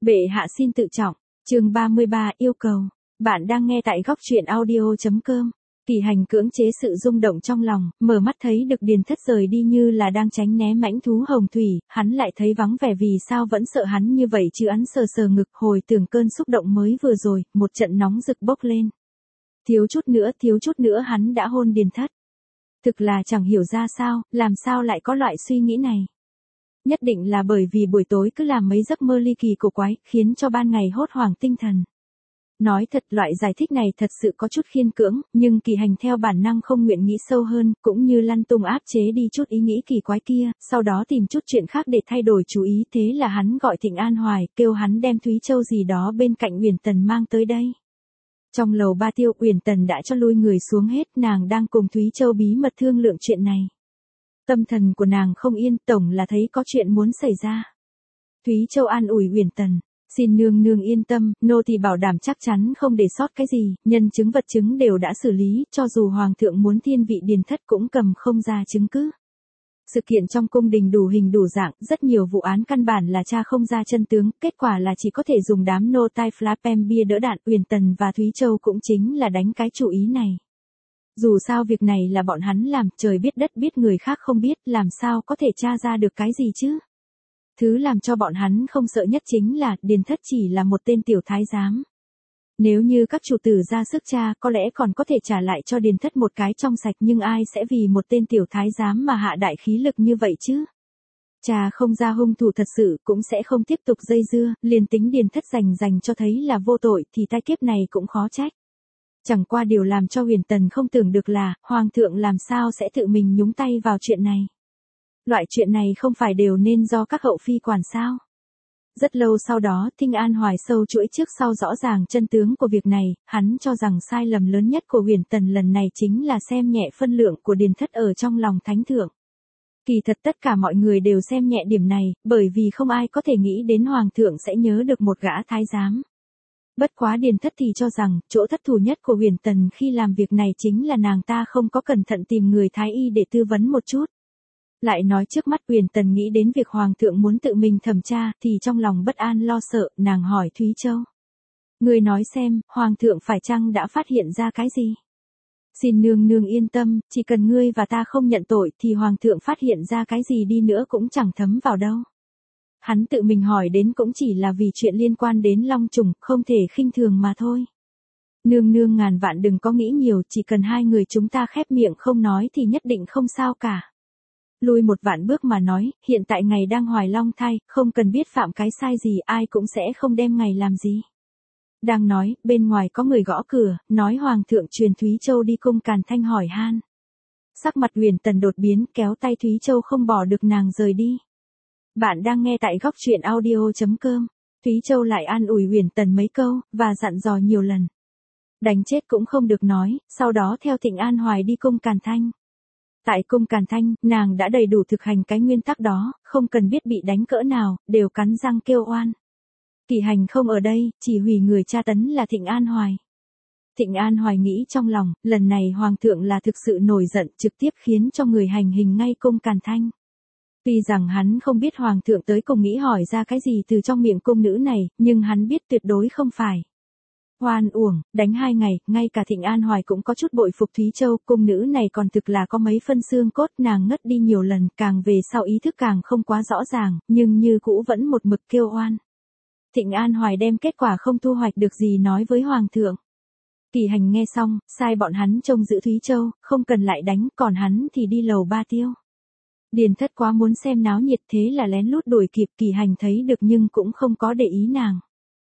Bệ hạ xin tự trọng, chương 33 yêu cầu. Bạn đang nghe tại góc truyện audio.com. Kỳ Hành cưỡng chế sự rung động trong lòng, mở mắt thấy được Điền Thất rời đi như là đang tránh né mãnh thú hồng thủy, hắn lại thấy vắng vẻ vì sao vẫn sợ hắn như vậy chứ. Hắn sờ sờ ngực, hồi tưởng cơn xúc động mới vừa rồi, một trận nóng rực bốc lên. Thiếu chút nữa hắn đã hôn Điền Thất. Thực là chẳng hiểu ra sao, làm sao lại có loại suy nghĩ này. Nhất định là bởi vì buổi tối cứ làm mấy giấc mơ ly kỳ cổ quái, khiến cho ban ngày hốt hoảng tinh thần. Nói thật, loại giải thích này thật sự có chút khiên cưỡng, nhưng Kỳ Hành theo bản năng không nguyện nghĩ sâu hơn, cũng như lăn tung áp chế đi chút ý nghĩ kỳ quái kia, sau đó tìm chút chuyện khác để thay đổi chú ý. Thế là hắn gọi Thịnh An Hoài, kêu hắn đem Thúy Châu gì đó bên cạnh Uyển Tần mang tới đây. Trong lầu ba tiêu, Uyển Tần đã cho lui người xuống hết, nàng đang cùng Thúy Châu bí mật thương lượng chuyện này. Tâm thần của nàng không yên, tổng là thấy có chuyện muốn xảy ra. Thúy Châu an ủi Uyển Tần, xin nương nương yên tâm, nô tỳ bảo đảm chắc chắn không để sót cái gì, nhân chứng vật chứng đều đã xử lý, cho dù hoàng thượng muốn thiên vị Điền Thất cũng cầm không ra chứng cứ. Sự kiện trong cung đình đủ hình đủ dạng, rất nhiều vụ án căn bản là tra không ra chân tướng, kết quả là chỉ có thể dùng đám nô tai Flapem bia đỡ đạn. Uyển Tần và Thúy Châu cũng chính là đánh cái chủ ý này. Dù sao việc này là bọn hắn làm, trời biết đất biết người khác không biết, làm sao có thể tra ra được cái gì chứ. Thứ làm cho bọn hắn không sợ nhất chính là, Điền Thất chỉ là một tên tiểu thái giám. Nếu như các chủ tử ra sức tra, có lẽ còn có thể trả lại cho Điền Thất một cái trong sạch, nhưng ai sẽ vì một tên tiểu thái giám mà hạ đại khí lực như vậy chứ. Cha không ra hung thủ thật sự, cũng sẽ không tiếp tục dây dưa, liền tính Điền Thất dành cho thấy là vô tội, thì tai kiếp này cũng khó trách. Chẳng qua điều làm cho Uyển Tần không tưởng được là, Hoàng thượng làm sao sẽ tự mình nhúng tay vào chuyện này. Loại chuyện này không phải đều nên do các hậu phi quản sao. Rất lâu sau đó, Thịnh An Hoài sâu chuỗi trước sau rõ ràng chân tướng của việc này, hắn cho rằng sai lầm lớn nhất của Uyển Tần lần này chính là xem nhẹ phân lượng của Điền Thất ở trong lòng thánh thượng. Kỳ thật tất cả mọi người đều xem nhẹ điểm này, bởi vì không ai có thể nghĩ đến Hoàng thượng sẽ nhớ được một gã thái giám. Bất quá Điền Thất thì cho rằng, chỗ thất thủ nhất của Uyển Tần khi làm việc này chính là nàng ta không có cẩn thận tìm người thái y để tư vấn một chút. Lại nói trước mắt Uyển Tần nghĩ đến việc Hoàng thượng muốn tự mình thẩm tra, thì trong lòng bất an lo sợ, nàng hỏi Thúy Châu. Người nói xem, Hoàng thượng phải chăng đã phát hiện ra cái gì? Xin nương nương yên tâm, chỉ cần ngươi và ta không nhận tội thì Hoàng thượng phát hiện ra cái gì đi nữa cũng chẳng thấm vào đâu. Hắn tự mình hỏi đến cũng chỉ là vì chuyện liên quan đến Long Trùng, không thể khinh thường mà thôi. Nương nương ngàn vạn đừng có nghĩ nhiều, chỉ cần hai người chúng ta khép miệng không nói thì nhất định không sao cả. Lùi một vạn bước mà nói, hiện tại ngày đang hoài long thai, không cần biết phạm cái sai gì, ai cũng sẽ không đem ngày làm gì. Đang nói, bên ngoài có người gõ cửa, nói Hoàng thượng truyền Thúy Châu đi cung Càn Thanh hỏi han. Sắc mặt Uyển Tần đột biến, kéo tay Thúy Châu không bỏ được nàng rời đi. Bạn đang nghe tại góc truyện audio.com. Thúy Châu lại an ủi Uyển Tần mấy câu, và dặn dò nhiều lần. Đánh chết cũng không được nói, sau đó theo Thịnh An Hoài đi cung Càn Thanh. Tại cung Càn Thanh, nàng đã đầy đủ thực hành cái nguyên tắc đó, không cần biết bị đánh cỡ nào, đều cắn răng kêu oan. Kỳ Hành không ở đây, chỉ huy người tra tấn là Thịnh An Hoài. Thịnh An Hoài nghĩ trong lòng, lần này Hoàng thượng là thực sự nổi giận, trực tiếp khiến cho người hành hình ngay cung Càn Thanh. Tuy rằng hắn không biết Hoàng thượng tới cùng nghĩ hỏi ra cái gì từ trong miệng cung nữ này, nhưng hắn biết tuyệt đối không phải. Hoan uổng, đánh 2 ngày, ngay cả Thịnh An Hoài cũng có chút bội phục Thúy Châu, cung nữ này còn thực là có mấy phân xương cốt, nàng ngất đi nhiều lần, càng về sau ý thức càng không quá rõ ràng, nhưng như cũ vẫn một mực kêu oan. Thịnh An Hoài đem kết quả không thu hoạch được gì nói với Hoàng thượng. Kỳ Hành nghe xong, sai bọn hắn trông giữ Thúy Châu, không cần lại đánh, còn hắn thì đi lầu ba tiêu. Điền Thất quá muốn xem náo nhiệt thế là lén lút đuổi kịp, Kỳ Hành thấy được nhưng cũng không có để ý nàng.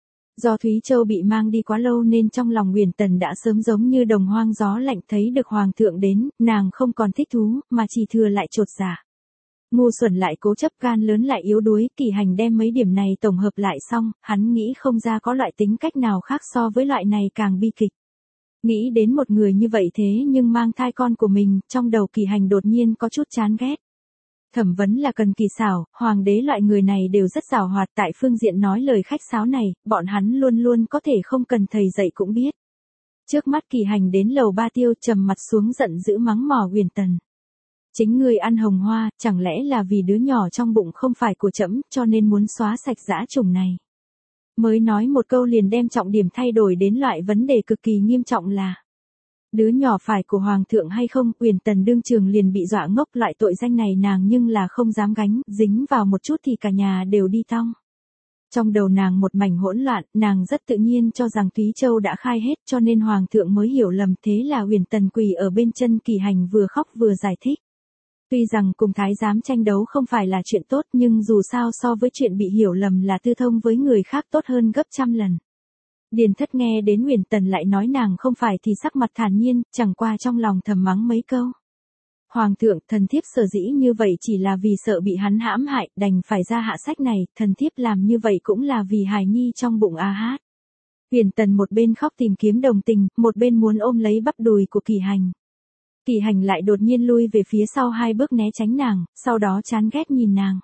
Do Thúy Châu bị mang đi quá lâu nên trong lòng Uyển Tần đã sớm giống như đồng hoang gió lạnh, thấy được Hoàng thượng đến, nàng không còn thích thú, mà chỉ thừa lại chột dạ. Ngu xuẩn lại cố chấp, gan lớn lại yếu đuối. Kỳ Hành đem mấy điểm này tổng hợp lại xong, hắn nghĩ không ra có loại tính cách nào khác so với loại này càng bi kịch. Nghĩ đến một người như vậy thế nhưng mang thai con của mình, trong đầu Kỳ Hành đột nhiên có chút chán ghét. Thẩm vấn là cần kỳ xảo, hoàng đế loại người này đều rất giàu hoạt, tại phương diện nói lời khách sáo này, bọn hắn luôn luôn có thể không cần thầy dạy cũng biết. Trước mắt Kỳ Hành đến lầu ba tiêu, trầm mặt xuống giận dữ mắng mỏ Uyển Tần. Chính ngươi ăn hồng hoa, chẳng lẽ là vì đứa nhỏ trong bụng không phải của trẫm, cho nên muốn xóa sạch dã chủng này. Mới nói một câu liền đem trọng điểm thay đổi đến loại vấn đề cực kỳ nghiêm trọng là đứa nhỏ phải của hoàng thượng hay không. Uyển Tần đương trường liền bị dọa ngốc, loại tội danh này nàng nhưng là không dám gánh, dính vào một chút thì cả nhà đều đi tong. Trong đầu nàng một mảnh hỗn loạn, nàng rất tự nhiên cho rằng Thúy Châu đã khai hết cho nên hoàng thượng mới hiểu lầm, thế là Uyển Tần quỳ ở bên chân Kỳ Hành vừa khóc vừa giải thích. Tuy rằng cùng thái giám tranh đấu không phải là chuyện tốt nhưng dù sao so với chuyện bị hiểu lầm là tư thông với người khác tốt hơn gấp trăm lần. Điền Thất nghe đến Uyển Tần lại nói nàng không phải thì sắc mặt thản nhiên, chẳng qua trong lòng thầm mắng mấy câu. Hoàng thượng, thần thiếp sở dĩ như vậy chỉ là vì sợ bị hắn hãm hại, đành phải ra hạ sách này, thần thiếp làm như vậy cũng là vì hài nhi trong bụng A Hát. Uyển Tần một bên khóc tìm kiếm đồng tình, một bên muốn ôm lấy bắp đùi của Kỳ Hành. Kỳ Hành lại đột nhiên lui về phía sau 2 bước né tránh nàng, sau đó chán ghét nhìn nàng.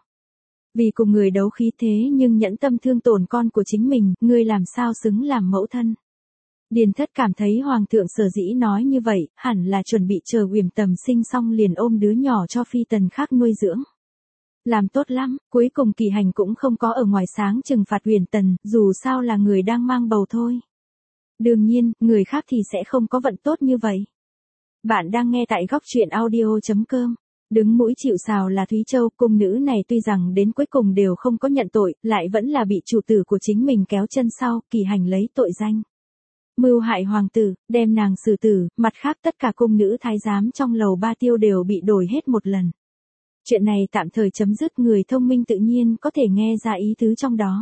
Vì cùng người đấu khí thế nhưng nhẫn tâm thương tổn con của chính mình, ngươi làm sao xứng làm mẫu thân. Điền Thất cảm thấy hoàng thượng sở dĩ nói như vậy, hẳn là chuẩn bị chờ Uyển Tầm sinh xong liền ôm đứa nhỏ cho phi tần khác nuôi dưỡng. Làm tốt lắm, cuối cùng Kỳ Hành cũng không có ở ngoài sáng trừng phạt Uyển Tần, dù sao là người đang mang bầu thôi. Đương nhiên, người khác thì sẽ không có vận tốt như vậy. Bạn đang nghe tại góc truyện audio.com. Đứng mũi chịu sào là Thúy Châu, cung nữ này tuy rằng đến cuối cùng đều không có nhận tội, lại vẫn là bị chủ tử của chính mình kéo chân sau. Kỳ Hành lấy tội danh mưu hại hoàng tử, đem nàng xử tử, mặt khác tất cả cung nữ thái giám trong lầu Ba Tiêu đều bị đổi hết một lần. Chuyện này tạm thời chấm dứt, người thông minh tự nhiên có thể nghe ra ý tứ trong đó.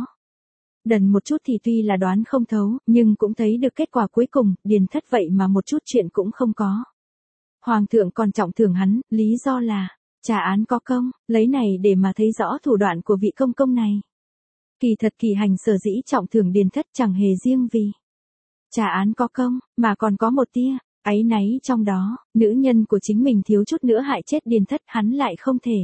Đần một chút thì tuy là đoán không thấu, nhưng cũng thấy được kết quả cuối cùng, Điền Thất vậy mà một chút chuyện cũng không có. Hoàng thượng còn trọng thưởng hắn, lý do là trả án có công, lấy này để mà thấy rõ thủ đoạn của vị công công này. Kỳ thật Kỳ Hành sở dĩ trọng thưởng Điền Thất chẳng hề riêng vì trả án có công, mà còn có một tia áy náy trong đó, nữ nhân của chính mình thiếu chút nữa hại chết Điền Thất, hắn lại không thể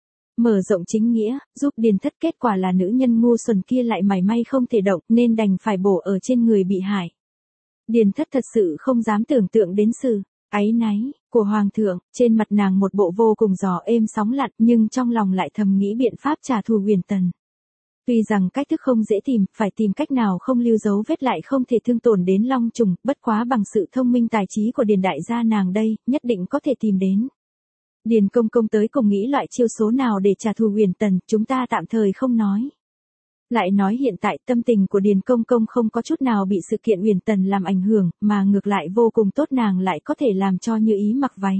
mở rộng chính nghĩa, giúp Điền Thất, kết quả là nữ nhân ngu xuẩn kia lại mảy may không thể động nên đành phải bổ ở trên người bị hại. Điền Thất thật sự không dám tưởng tượng đến sự áy náy của hoàng thượng, trên mặt nàng một bộ vô cùng gió êm sóng lặng nhưng trong lòng lại thầm nghĩ biện pháp trả thù Uyển Tần. Tuy rằng cách thức không dễ tìm, phải tìm cách nào không lưu dấu vết lại không thể thương tổn đến Long Trùng, bất quá bằng sự thông minh tài trí của Điền đại gia nàng đây, nhất định có thể tìm đến. Điền công công tới cùng nghĩ loại chiêu số nào để trả thù Uyển Tần, chúng ta tạm thời không nói. Lại nói hiện tại tâm tình của Điền công công không có chút nào bị sự kiện Uyển Tần làm ảnh hưởng, mà ngược lại vô cùng tốt, nàng lại có thể làm cho Như Ý mặc váy.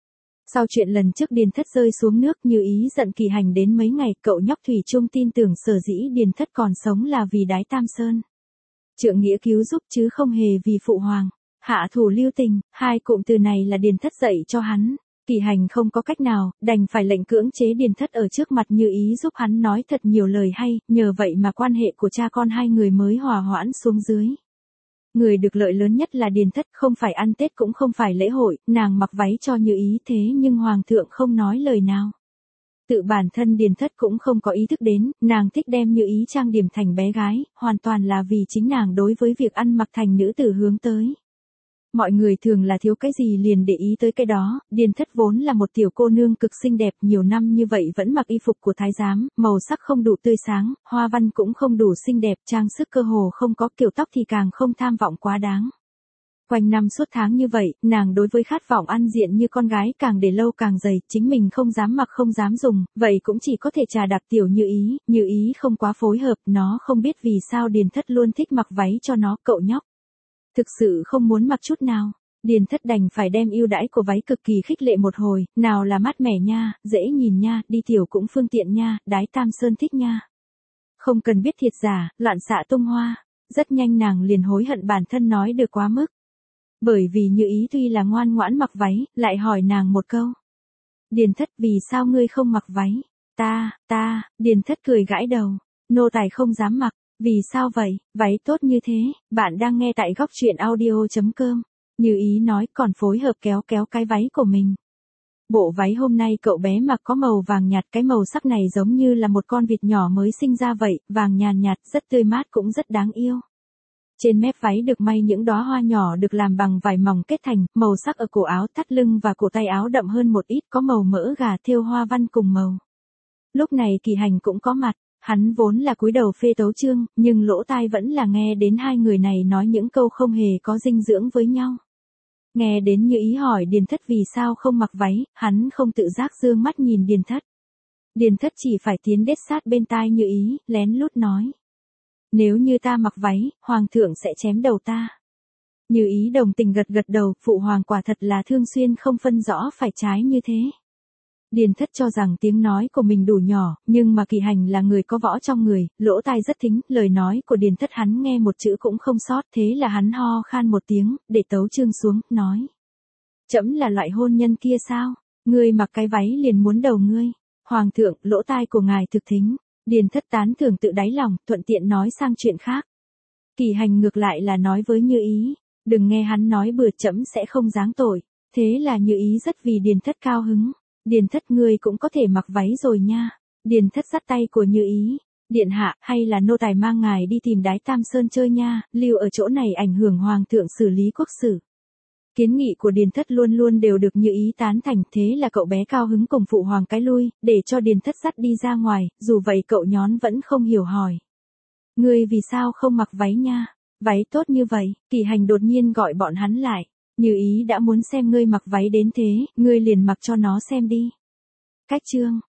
Sau chuyện lần trước Điền Thất rơi xuống nước, Như Ý giận Kỳ Hành đến mấy ngày, cậu nhóc thủy chung tin tưởng sở dĩ Điền Thất còn sống là vì Đái Tam Sơn trượng nghĩa cứu giúp chứ không hề vì phụ hoàng hạ thủ lưu tình, 2 cụm từ này là Điền Thất dạy cho hắn. Kỳ Hành không có cách nào, đành phải lệnh cưỡng chế Điền Thất ở trước mặt Như Ý giúp hắn nói thật nhiều lời hay, nhờ vậy mà quan hệ của cha con 2 người mới hòa hoãn xuống dưới. Người được lợi lớn nhất là Điền Thất, không phải ăn Tết cũng không phải lễ hội, nàng mặc váy cho Như Ý thế nhưng hoàng thượng không nói lời nào. Tự bản thân Điền Thất cũng không có ý thức đến, nàng thích đem Như Ý trang điểm thành bé gái, hoàn toàn là vì chính nàng đối với việc ăn mặc thành nữ tử hướng tới. Mọi người thường là thiếu cái gì liền để ý tới cái đó, Điền Thất vốn là một tiểu cô nương cực xinh đẹp, nhiều năm như vậy vẫn mặc y phục của thái giám, màu sắc không đủ tươi sáng, hoa văn cũng không đủ xinh đẹp, trang sức cơ hồ không có, kiểu tóc thì càng không tham vọng quá đáng. Quanh năm suốt tháng như vậy, nàng đối với khát vọng ăn diện như con gái càng để lâu càng dày, chính mình không dám mặc không dám dùng, vậy cũng chỉ có thể trà đạp tiểu Như Ý không quá phối hợp, nó không biết vì sao Điền Thất luôn thích mặc váy cho nó, cậu nhóc thực sự không muốn mặc chút nào. Điền Thất đành phải đem ưu đãi của váy cực kỳ khích lệ một hồi, nào là mát mẻ nha, dễ nhìn nha, đi tiểu cũng phương tiện nha, Đái Tam Sơn thích nha. Không cần biết thiệt giả, loạn xạ tung hoa, rất nhanh nàng liền hối hận bản thân nói được quá mức. Bởi vì Như Ý tuy là ngoan ngoãn mặc váy, lại hỏi nàng một câu. Điền Thất, vì sao ngươi không mặc váy? Điền Thất cười gãi đầu, nô tài không dám mặc. Vì sao vậy, váy tốt như thế, bạn đang nghe tại góc truyện audio.com. Như Ý nói còn phối hợp kéo cái váy của mình. Bộ váy hôm nay cậu bé mặc có màu vàng nhạt, cái màu sắc này giống như là một con vịt nhỏ mới sinh ra vậy, vàng nhàn nhạt, rất tươi mát cũng rất đáng yêu. Trên mép váy được may những đóa hoa nhỏ được làm bằng vải mỏng kết thành, màu sắc ở cổ áo, thắt lưng và cổ tay áo đậm hơn một ít, có màu mỡ gà thêu hoa văn cùng màu. Lúc này Kỳ Hành cũng có mặt. Hắn vốn là cúi đầu phê tấu chương, nhưng lỗ tai vẫn là nghe đến hai người này nói những câu không hề có dinh dưỡng với nhau. Nghe đến Như Ý hỏi Điền Thất vì sao không mặc váy, hắn không tự giác dương mắt nhìn Điền Thất. Điền Thất chỉ phải tiến đết sát bên tai Như Ý, lén lút nói. Nếu như ta mặc váy, hoàng thượng sẽ chém đầu ta. Như Ý đồng tình gật gật đầu, phụ hoàng quả thật là thường xuyên không phân rõ phải trái như thế. Điền Thất cho rằng tiếng nói của mình đủ nhỏ, nhưng mà Kỳ Hành là người có võ trong người, lỗ tai rất thính, lời nói của Điền Thất hắn nghe một chữ cũng không sót, thế là hắn ho khan một tiếng, để tấu chương xuống, nói. Trẫm là loại hôn nhân kia sao? Ngươi mặc cái váy liền muốn đầu ngươi. Hoàng thượng, lỗ tai của ngài thực thính. Điền Thất tán thưởng tự đáy lòng, thuận tiện nói sang chuyện khác. Kỳ Hành ngược lại là nói với Như Ý, đừng nghe hắn nói bừa, trẫm sẽ không giáng tội. Thế là Như Ý rất vì Điền Thất cao hứng. Điền Thất ngươi cũng có thể mặc váy rồi nha. Điền Thất dắt tay của Như Ý. Điện hạ, hay là nô tài mang ngài đi tìm Đái Tam Sơn chơi nha, lưu ở chỗ này ảnh hưởng hoàng thượng xử lý quốc sự. Kiến nghị của Điền Thất luôn luôn đều được Như Ý tán thành, thế là cậu bé cao hứng cùng phụ hoàng cái lui, để cho Điền Thất dắt đi ra ngoài, dù vậy cậu nhón vẫn không hiểu hỏi. Ngươi vì sao không mặc váy nha? Váy tốt như vậy, Kỳ Hành đột nhiên gọi bọn hắn lại. Như Ý đã muốn xem ngươi mặc váy đến thế, ngươi liền mặc cho nó xem đi. Cách chương